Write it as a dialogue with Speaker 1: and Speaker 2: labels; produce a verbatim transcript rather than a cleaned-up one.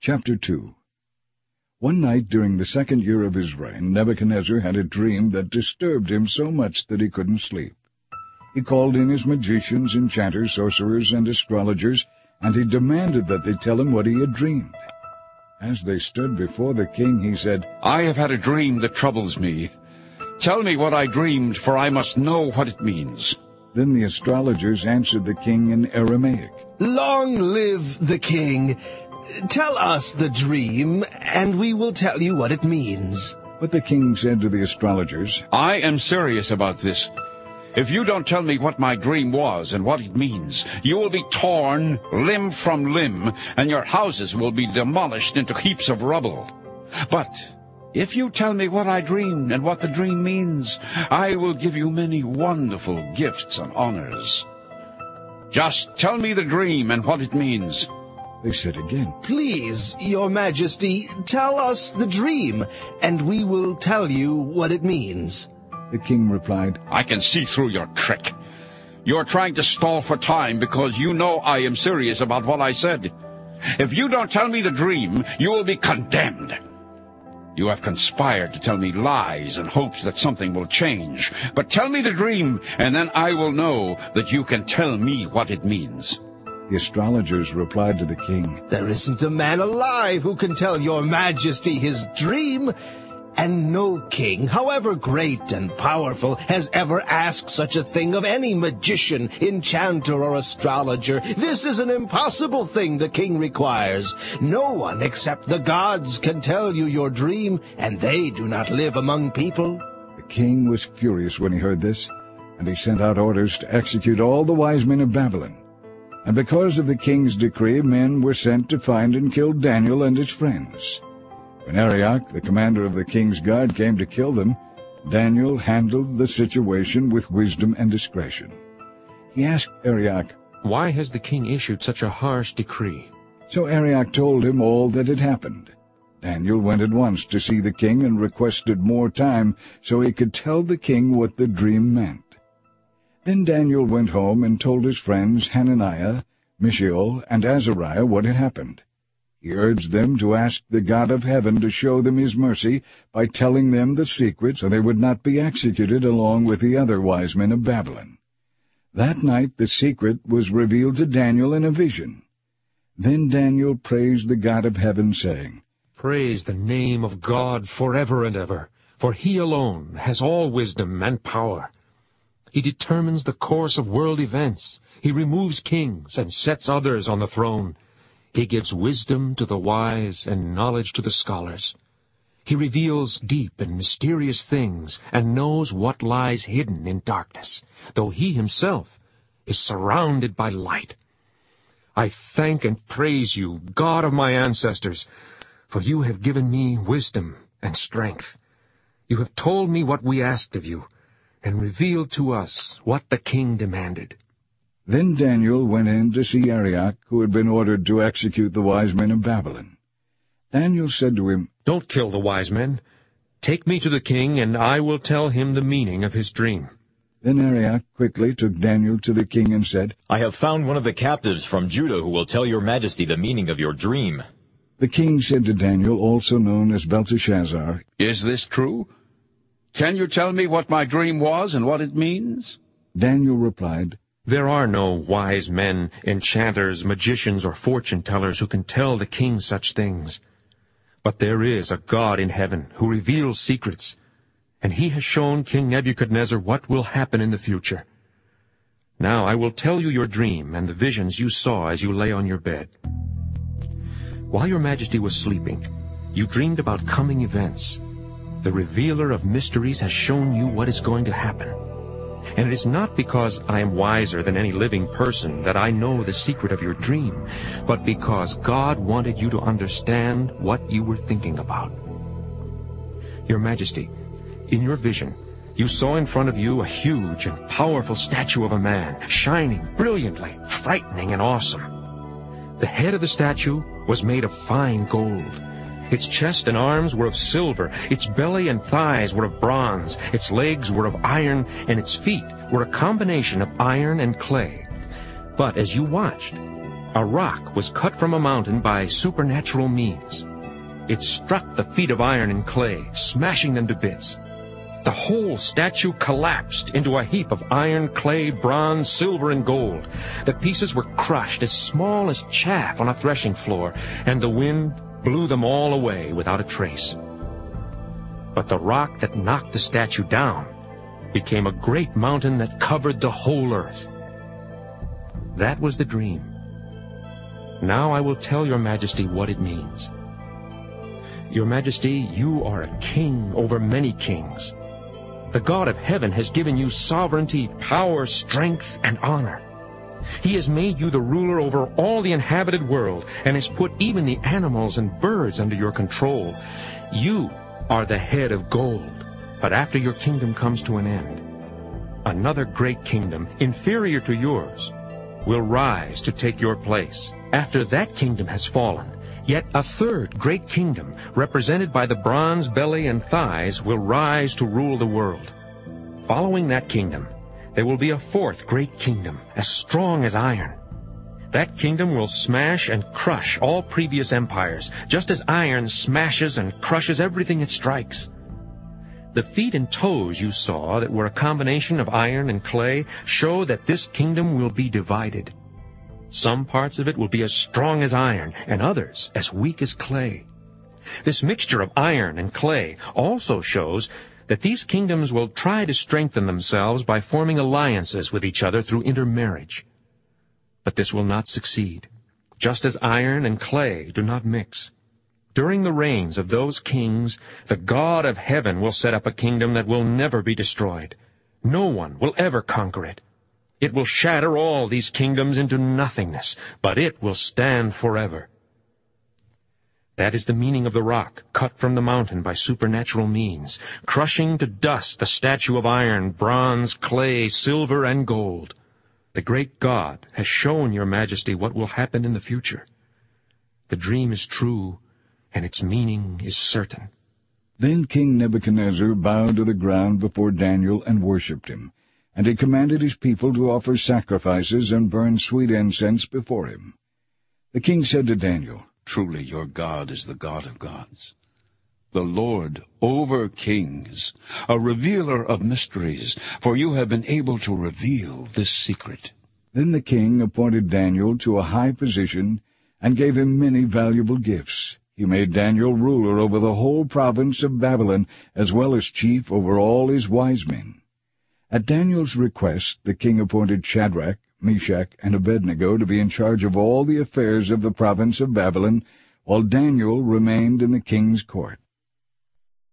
Speaker 1: Chapter two. One night during the second year of his reign, Nebuchadnezzar had a dream that disturbed him so much that he couldn't sleep. He called in his magicians, enchanters, sorcerers, and astrologers, and he demanded that they tell him what he had dreamed. As they stood before the king, he said,
Speaker 2: I have had a dream that troubles me. Tell me what I dreamed, for I must know what it means.
Speaker 1: Then the astrologers answered the king in Aramaic.
Speaker 3: Long live the king! Tell us the dream, and we will tell you what it means.
Speaker 1: But the king said to the astrologers,
Speaker 2: I am serious about this. If you don't tell me what my dream was and what it means, you will be torn limb from limb, and your houses will be demolished into heaps of rubble. But if you tell me what I dreamed and what the dream means, I will give you many wonderful gifts and honors. Just tell me the dream and what it means.
Speaker 1: They said again,
Speaker 3: Please, your majesty, tell us the dream, and we will tell you what it means.
Speaker 1: The king replied,
Speaker 2: I can see through your trick. You are trying to stall for time because you know I am serious about what I said. If you don't tell me the dream, you will be condemned. You have conspired to tell me lies in hopes that something will change. But tell me the dream, and then I will know that you can tell me what it means.
Speaker 1: The astrologers replied to the king,
Speaker 3: There isn't a man alive who can tell your majesty his dream. And no king, however great and powerful, has ever asked such a thing of any magician, enchanter, or astrologer. This is an impossible thing the king requires. No one except the gods can tell you your dream, and they do not live among people.
Speaker 1: The king was furious when he heard this, and he sent out orders to execute all the wise men of Babylon. And because of the king's decree, men were sent to find and kill Daniel and his friends. When Arioch, the commander of the king's guard, came to kill them, Daniel handled the situation with wisdom and discretion. He asked Arioch,
Speaker 4: Why has the king issued such a harsh decree?
Speaker 1: So Arioch told him all that had happened. Daniel went at once to see the king and requested more time so he could tell the king what the dream meant. Then Daniel went home and told his friends Hananiah, Mishael, and Azariah what had happened. He urged them to ask the God of heaven to show them his mercy by telling them the secret so they would not be executed along with the other wise men of Babylon. That night the secret was revealed to Daniel in a vision. Then Daniel praised the God of heaven, saying,
Speaker 4: Praise the name of God forever and ever, for he alone has all wisdom and power. He determines the course of world events. He removes kings and sets others on the throne. He gives wisdom to the wise and knowledge to the scholars. He reveals deep and mysterious things and knows what lies hidden in darkness, though he himself is surrounded by light. I thank and praise you, God of my ancestors, for you have given me wisdom and strength. You have told me what we asked of you, and revealed to us what the king demanded.
Speaker 1: Then Daniel went in to see Arioch, who had been ordered to execute the wise men of Babylon. Daniel said to him,
Speaker 4: Don't kill the wise men. Take me to the king, and I will tell him the meaning of his dream.
Speaker 1: Then Arioch quickly took Daniel to the king and said,
Speaker 5: I have found one of the captives from Judah who will tell your majesty the meaning of your dream.
Speaker 1: The king said to Daniel, also known as Belteshazzar,
Speaker 2: Is this true? Can you tell me what my dream was and what it means?
Speaker 1: Daniel replied,
Speaker 4: There are no wise men, enchanters, magicians, or fortune-tellers who can tell the king such things. But there is a God in heaven who reveals secrets, and he has shown King Nebuchadnezzar what will happen in the future. Now I will tell you your dream and the visions you saw as you lay on your bed. While your majesty was sleeping, you dreamed about coming events. The revealer of mysteries has shown you what is going to happen. And it is not because I am wiser than any living person that I know the secret of your dream, but because God wanted you to understand what you were thinking about. Your Majesty, in your vision, you saw in front of you a huge and powerful statue of a man, shining brilliantly, frightening and awesome. The head of the statue was made of fine gold. Its chest and arms were of silver, its belly and thighs were of bronze, its legs were of iron, and its feet were a combination of iron and clay. But as you watched, A rock was cut from a mountain by supernatural means. It struck the feet of iron and clay, smashing them to bits. The whole statue collapsed into a heap of iron, clay, bronze, silver, and gold. The pieces were crushed as small as chaff on a threshing floor, and the wind blew them all away without a trace. But the rock that knocked the statue down became a great mountain that covered the whole earth. That was the dream. Now I will tell your majesty what it means. Your majesty, you are a king over many kings. The God of heaven has given you sovereignty, power, strength, and honor. He has made you the ruler over all the inhabited world, and has put even the animals and birds under your control. You are the head of gold, but after your kingdom comes to an end, another great kingdom, inferior to yours, will rise to take your place. After that kingdom has fallen, yet a third great kingdom, represented by the bronze belly and thighs, will rise to rule the world. Following that kingdom, there will be a fourth great kingdom, as strong as iron. That kingdom will smash and crush all previous empires, just as iron smashes and crushes everything it strikes. The feet and toes you saw that were a combination of iron and clay show that this kingdom will be divided. Some parts of it will be as strong as iron, and others as weak as clay. This mixture of iron and clay also shows that these kingdoms will try to strengthen themselves by forming alliances with each other through intermarriage. But this will not succeed, just as iron and clay do not mix. During the reigns of those kings, the God of heaven will set up a kingdom that will never be destroyed. No one will ever conquer it. It will shatter all these kingdoms into nothingness, but it will stand forever. That is the meaning of the rock cut from the mountain by supernatural means, crushing to dust the statue of iron, bronze, clay, silver, and gold. The great God has shown your majesty what will happen in the future. The dream is true, and its meaning is certain.
Speaker 1: Then King Nebuchadnezzar bowed to the ground before Daniel and worshipped him. And he commanded his people to offer sacrifices and burn sweet incense before him. The king said to Daniel,
Speaker 2: Truly your God is the God of gods, the Lord over kings, a revealer of mysteries, for you have been able to reveal this secret.
Speaker 1: Then the king appointed Daniel to a high position and gave him many valuable gifts. He made Daniel ruler over the whole province of Babylon, as well as chief over all his wise men. At Daniel's request, the king appointed Shadrach, Meshach, and Abednego to be in charge of all the affairs of the province of Babylon, while Daniel remained in the king's court.